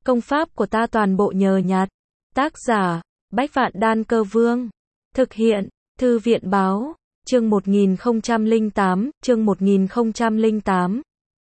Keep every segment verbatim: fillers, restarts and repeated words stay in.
Công pháp của ta toàn bộ nhờ nhặt. Tác giả, Bách Vạn Đan Cơ Vương. Thực hiện, Thư viện Báo, chương một nghìn không trăm lẻ tám, chương một nghìn không trăm lẻ tám.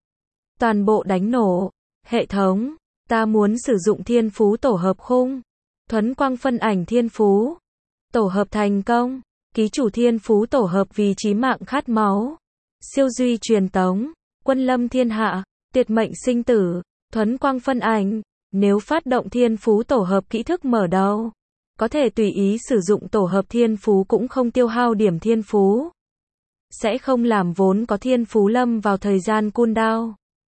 Toàn bộ đánh nổ. Hệ thống, ta muốn sử dụng thiên phú tổ hợp khung. Thuấn quang phân ảnh thiên phú. Tổ hợp thành công. Ký chủ thiên phú tổ hợp vì chí mạng khát máu. Siêu duy truyền tống. Quân lâm thiên hạ. Tiệt mệnh sinh tử. Thuấn quang phân ảnh. Nếu phát động thiên phú tổ hợp kỹ thức mở đầu, có thể tùy ý sử dụng tổ hợp thiên phú cũng không tiêu hao điểm thiên phú. Sẽ không làm vốn có thiên phú lâm vào thời gian cooldown.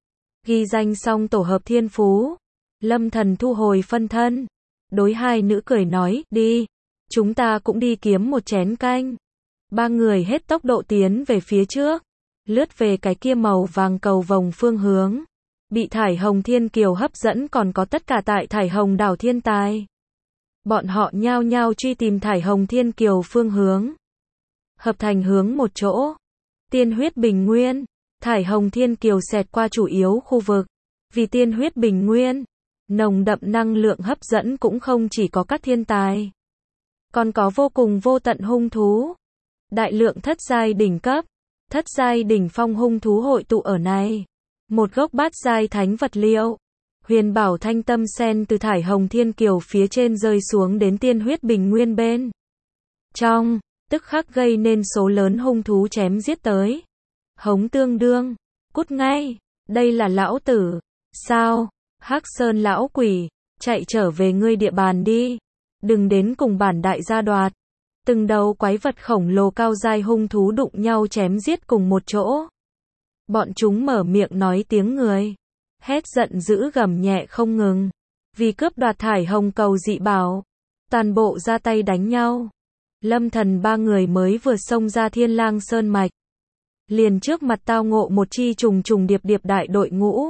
Ghi danh xong tổ hợp thiên phú. Lâm Thần thu hồi phân thân. Đối hai nữ cười nói, đi. Chúng ta cũng đi kiếm một chén canh. Ba người hết tốc độ tiến về phía trước. Lướt về cái kia màu vàng cầu vồng phương hướng. Bị thải hồng thiên kiều hấp dẫn còn có tất cả tại thải hồng đảo thiên tài. Bọn họ nhao nhao truy tìm thải hồng thiên kiều phương hướng. Hợp thành hướng một chỗ. Tiên huyết bình nguyên. Thải hồng thiên kiều xẹt qua chủ yếu khu vực. Vì tiên huyết bình nguyên, nồng đậm năng lượng hấp dẫn cũng không chỉ có các thiên tài. Còn có vô cùng vô tận hung thú. Đại lượng thất giai đỉnh cấp. Thất giai đỉnh phong hung thú hội tụ ở này. Một gốc bát giai thánh vật liệu. Huyền bảo thanh tâm sen từ thải hồng thiên kiều phía trên rơi xuống đến tiên huyết bình nguyên bên trong, tức khắc gây nên số lớn hung thú chém giết tới. Hống tương đương, cút ngay, đây là lão tử. Sao? Hắc Sơn lão quỷ, chạy trở về ngươi địa bàn đi. Đừng đến cùng bản đại gia đoạt. Từng đầu quái vật khổng lồ cao giai hung thú đụng nhau chém giết cùng một chỗ. Bọn chúng mở miệng nói tiếng người. Hét giận dữ gầm nhẹ không ngừng. Vì cướp đoạt thải hồng cầu dị bảo. Toàn bộ ra tay đánh nhau. Lâm Thần ba người mới vừa xông ra Thiên Lang Sơn Mạch. Liền trước mặt tao ngộ một chi trùng trùng điệp điệp đại đội ngũ.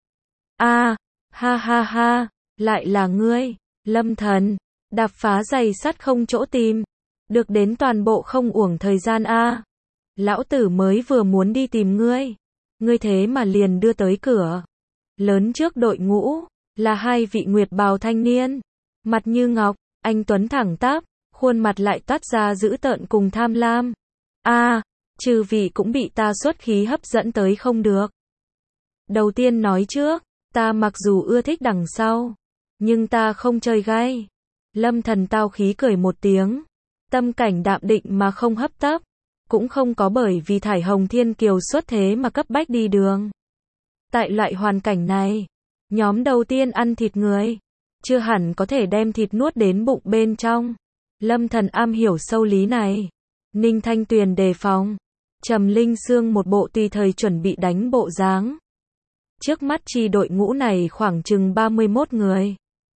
A, à, ha ha ha, lại là ngươi, Lâm Thần. Đạp phá giày sắt không chỗ tìm. Được đến toàn bộ không uổng thời gian a. À. Lão tử mới vừa muốn đi tìm ngươi. Ngươi thế mà liền đưa tới cửa. Lớn trước đội ngũ, là hai vị nguyệt bào thanh niên. Mặt như ngọc, anh tuấn thẳng tắp, khuôn mặt lại toát ra dữ tợn cùng tham lam. A, à, trừ vị cũng bị ta xuất khí hấp dẫn tới không được. Đầu tiên nói trước, ta mặc dù ưa thích đằng sau, nhưng ta không chơi gay. Lâm Thần tao khí cười một tiếng. Tâm cảnh đạm định mà không hấp tấp. Cũng không có bởi vì thải hồng thiên kiều xuất thế mà cấp bách đi đường. Tại loại hoàn cảnh này, nhóm đầu tiên ăn thịt người, chưa hẳn có thể đem thịt nuốt đến bụng bên trong. Lâm Thần am hiểu sâu lý này. Ninh Thanh Tuyền đề phòng. Trầm Linh Sương một bộ tùy thời chuẩn bị đánh bộ dáng. Trước mắt chi đội ngũ này khoảng chừng ba mươi mốt người.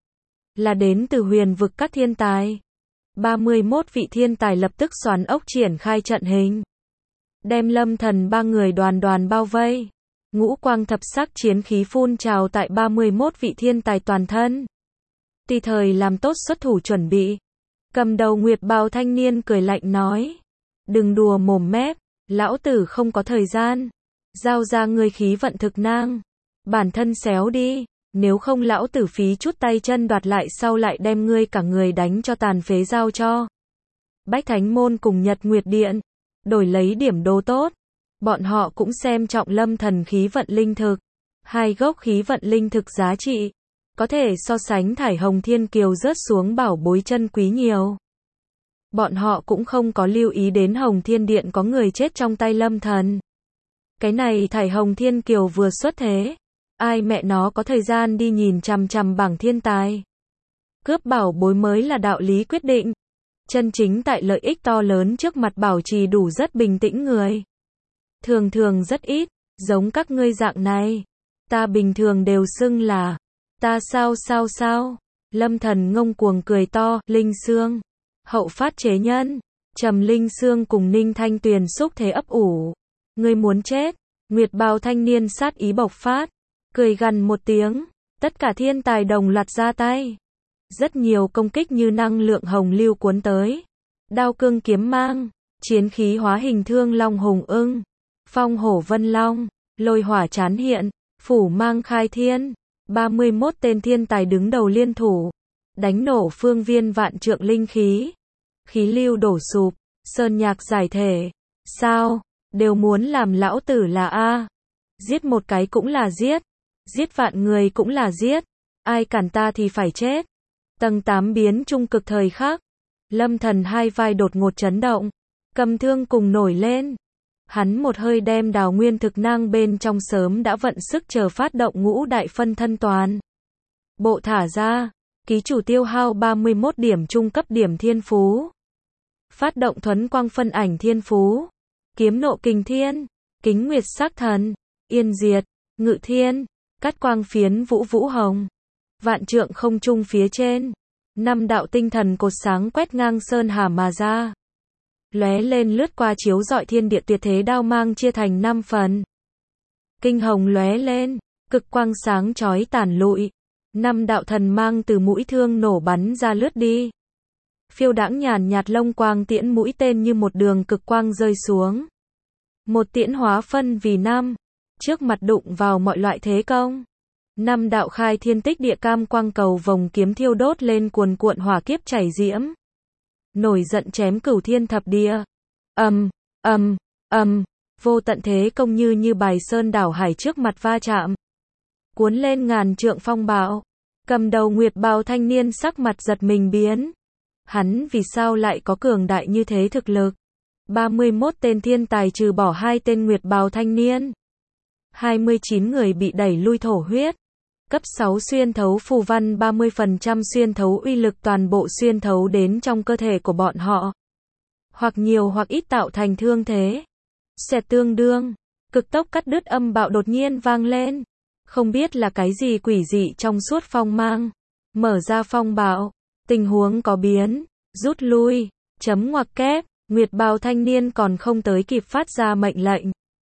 Là đến từ huyền vực các thiên tài. ba mươi mốt vị thiên tài lập tức xoắn ốc triển khai trận hình. Đem Lâm Thần ba người đoàn đoàn bao vây. Ngũ quang thập sắc chiến khí phun trào tại ba mươi mốt vị thiên tài toàn thân. Tùy thời làm tốt xuất thủ chuẩn bị. Cầm đầu nguyệt bào thanh niên cười lạnh nói. Đừng đùa mồm mép, lão tử không có thời gian. Giao ra ngươi khí vận thực nang. Bản thân xéo đi. Nếu không lão tử phí chút tay chân đoạt lại sau lại đem ngươi cả người đánh cho tàn phế giao cho Bách Thánh Môn cùng Nhật Nguyệt Điện, đổi lấy điểm đồ tốt. Bọn họ cũng xem trọng Lâm Thần khí vận linh thực. Hai gốc khí vận linh thực giá trị, có thể so sánh thải hồng thiên kiều rớt xuống bảo bối chân quý nhiều. Bọn họ cũng không có lưu ý đến Hồng Thiên Điện có người chết trong tay Lâm Thần. Cái này thải hồng thiên kiều vừa xuất thế. Ai mẹ nó có thời gian đi nhìn chằm chằm bảng thiên tài. Cướp bảo bối mới là đạo lý quyết định. Chân chính tại lợi ích to lớn trước mặt bảo trì đủ rất bình tĩnh người. Thường thường rất ít, giống các ngươi dạng này. Ta bình thường đều xưng là, ta sao sao sao. Lâm Thần ngông cuồng cười to, Linh Sương. Hậu phát chế nhân. Trầm Linh Sương cùng Ninh Thanh Tuyền xúc thế ấp ủ. Ngươi muốn chết. Nguyệt bào thanh niên sát ý bộc phát. Cười gằn một tiếng, tất cả thiên tài đồng loạt ra tay. Rất nhiều công kích như năng lượng hồng lưu cuốn tới. Đao cương kiếm mang, chiến khí hóa hình thương long hùng ưng, phong hổ vân long, lôi hỏa chán hiện, phủ mang khai thiên. ba mươi mốt tên thiên tài đứng đầu liên thủ, đánh nổ phương viên vạn trượng linh khí. Khí lưu đổ sụp, sơn nhạc giải thể. Sao? Đều muốn làm lão tử là A. Giết một cái cũng là giết. Giết vạn người cũng là giết. Ai cản ta thì phải chết. Tầng tám biến trung cực thời khắc. Lâm Thần hai vai đột ngột chấn động. Cầm thương cùng nổi lên. Hắn một hơi đem đào nguyên thực năng bên trong sớm đã vận sức chờ phát động ngũ đại phân thân toàn. Bộ thả ra. Ký chủ tiêu hao ba mươi mốt điểm trung cấp điểm thiên phú. Phát động thuấn quang phân ảnh thiên phú. Kiếm nộ kình thiên. Kính nguyệt sắc thần. Yên diệt. Ngự thiên. Cắt quang phiến vũ vũ hồng. Vạn trượng không trung phía trên. Năm đạo tinh thần cột sáng quét ngang sơn hà mà ra. Lóe lên lướt qua chiếu rọi thiên địa tuyệt thế đao mang chia thành năm phần. Kinh hồng lóe lên. Cực quang sáng chói tản lụi. Năm đạo thần mang từ mũi thương nổ bắn ra lướt đi. Phiêu đãng nhàn nhạt lông quang tiễn mũi tên như một đường cực quang rơi xuống. Một tiễn hóa phân vì năm. Trước mặt đụng vào mọi loại thế công. Năm đạo khai thiên tích địa cam quang cầu vòng kiếm thiêu đốt lên cuồn cuộn hỏa kiếp chảy diễm. Nổi giận chém cửu thiên thập địa. Ầm, ầm, ầm, vô tận thế công như như bài sơn đảo hải trước mặt va chạm. Cuốn lên ngàn trượng phong bạo. Cầm đầu nguyệt bào thanh niên sắc mặt giật mình biến. Hắn vì sao lại có cường đại như thế thực lực? ba mươi mốt tên thiên tài trừ bỏ hai tên nguyệt bào thanh niên. hai mươi chín người bị đẩy lui thổ huyết. Cấp sáu xuyên thấu phù văn ba mươi phần trăm xuyên thấu uy lực toàn bộ xuyên thấu đến trong cơ thể của bọn họ. Hoặc nhiều hoặc ít tạo thành thương thế. Xẹt tương đương. Cực tốc cắt đứt âm bạo đột nhiên vang lên. Không biết là cái gì quỷ dị trong suốt phong mang. Mở ra phong bạo. Tình huống có biến. Rút lui. Chấm ngoặc kép. Nguyệt bào thanh niên còn không tới kịp phát ra mệnh lệnh.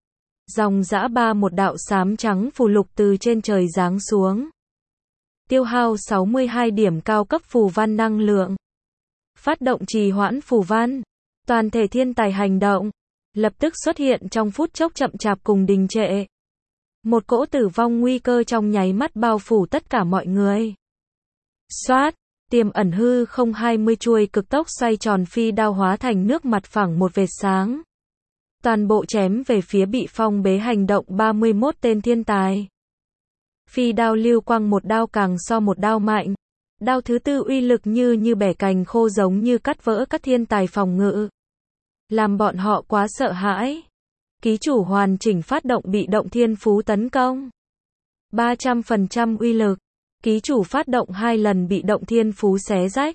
Dòng dã ba một đạo xám trắng phù lục từ trên trời giáng xuống. Tiêu hao sáu mươi hai điểm cao cấp phù văn năng lượng. Phát động trì hoãn phù văn. Toàn thể thiên tài hành động. Lập tức xuất hiện trong phút chốc chậm chạp cùng đình trệ. Một cỗ tử vong nguy cơ trong nháy mắt bao phủ tất cả mọi người. Xoát. Tiềm ẩn hư không hai mươi chuôi cực tốc xoay tròn phi đao hóa thành nước mặt phẳng một vệt sáng. Toàn bộ chém về phía bị phong bế hành động ba mươi mốt tên thiên tài. Phi đao lưu quang một đao càng so một đao mạnh. Đao thứ tư uy lực như như bẻ cành khô giống như cắt vỡ các thiên tài phòng ngự. Làm bọn họ quá sợ hãi. Ký chủ hoàn chỉnh phát động bị động thiên phú tấn công. ba trăm phần trăm uy lực. Ký chủ phát động hai lần bị động thiên phú xé rách.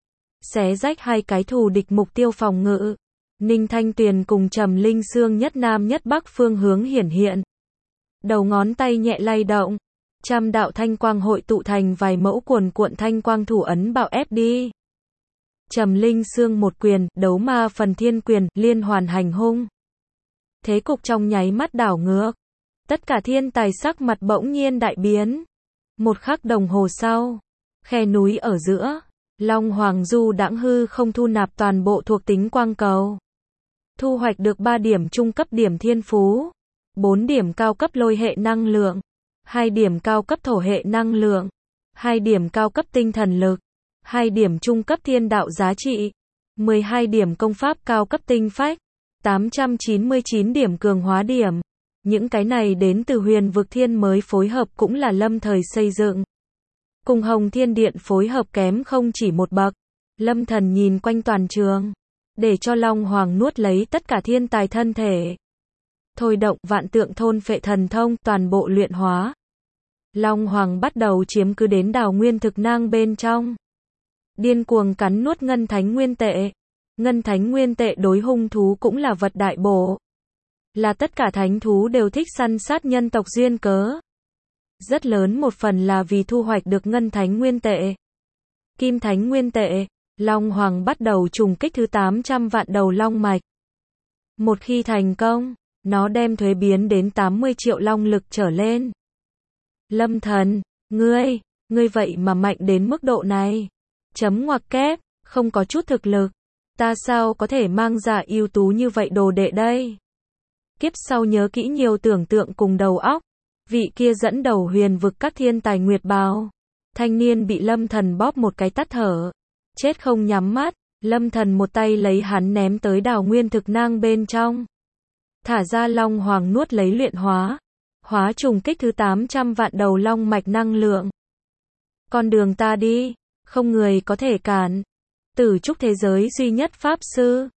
Xé rách hai cái thù địch mục tiêu phòng ngự. Ninh Thanh Tuyền cùng Trầm Linh Sương nhất nam nhất bắc phương hướng hiển hiện. Đầu ngón tay nhẹ lay động. Trăm đạo thanh quang hội tụ thành vài mẫu cuồn cuộn thanh quang thủ ấn bạo ép đi. Trầm Linh Sương một quyền, đấu ma phần thiên quyền, liên hoàn hành hung. Thế cục trong nháy mắt đảo ngược. Tất cả thiên tài sắc mặt bỗng nhiên đại biến. Một khắc đồng hồ sau, khe núi ở giữa, Long Hoàng Du đãng hư không thu nạp toàn bộ thuộc tính quang cầu. Thu hoạch được ba điểm trung cấp điểm thiên phú, bốn điểm cao cấp lôi hệ năng lượng, hai điểm cao cấp thổ hệ năng lượng, hai điểm cao cấp tinh thần lực, hai điểm trung cấp thiên đạo giá trị, mười hai điểm công pháp cao cấp tinh phách, tám trăm chín mươi chín điểm cường hóa điểm. Những cái này đến từ huyền vực thiên mới phối hợp cũng là lâm thời xây dựng. Cùng Hồng Thiên Điện phối hợp kém không chỉ một bậc. Lâm Thần nhìn quanh toàn trường. Để cho Long Hoàng nuốt lấy tất cả thiên tài thân thể. Thôi động vạn tượng thôn phệ thần thông toàn bộ luyện hóa. Long Hoàng bắt đầu chiếm cứ đến đào nguyên thực năng bên trong. Điên cuồng cắn nuốt ngân thánh nguyên tệ. Ngân thánh nguyên tệ đối hung thú cũng là vật đại bổ. Là tất cả thánh thú đều thích săn sát nhân tộc duyên cớ. Rất lớn một phần là vì thu hoạch được ngân thánh nguyên tệ. Kim thánh nguyên tệ, Long Hoàng bắt đầu trùng kích thứ tám trăm vạn đầu long mạch. Một khi thành công, nó đem thuế biến đến tám mươi triệu long lực trở lên. Lâm Thần, ngươi, ngươi vậy mà mạnh đến mức độ này. Chấm ngoặc kép, không có chút thực lực. Ta sao có thể mang ra ưu tú như vậy đồ đệ đây? Kiếp sau nhớ kỹ nhiều tưởng tượng cùng đầu óc. Vị kia dẫn đầu huyền vực các thiên tài nguyệt bào. Thanh niên bị Lâm Thần bóp một cái tắt thở. Chết không nhắm mắt, Lâm Thần một tay lấy hắn ném tới đào nguyên thực nang bên trong. Thả ra long hoàng nuốt lấy luyện hóa. Hóa trùng kích thứ tám trăm vạn đầu long mạch năng lượng. Con đường ta đi, không người có thể cản. Tử trúc thế giới duy nhất pháp sư.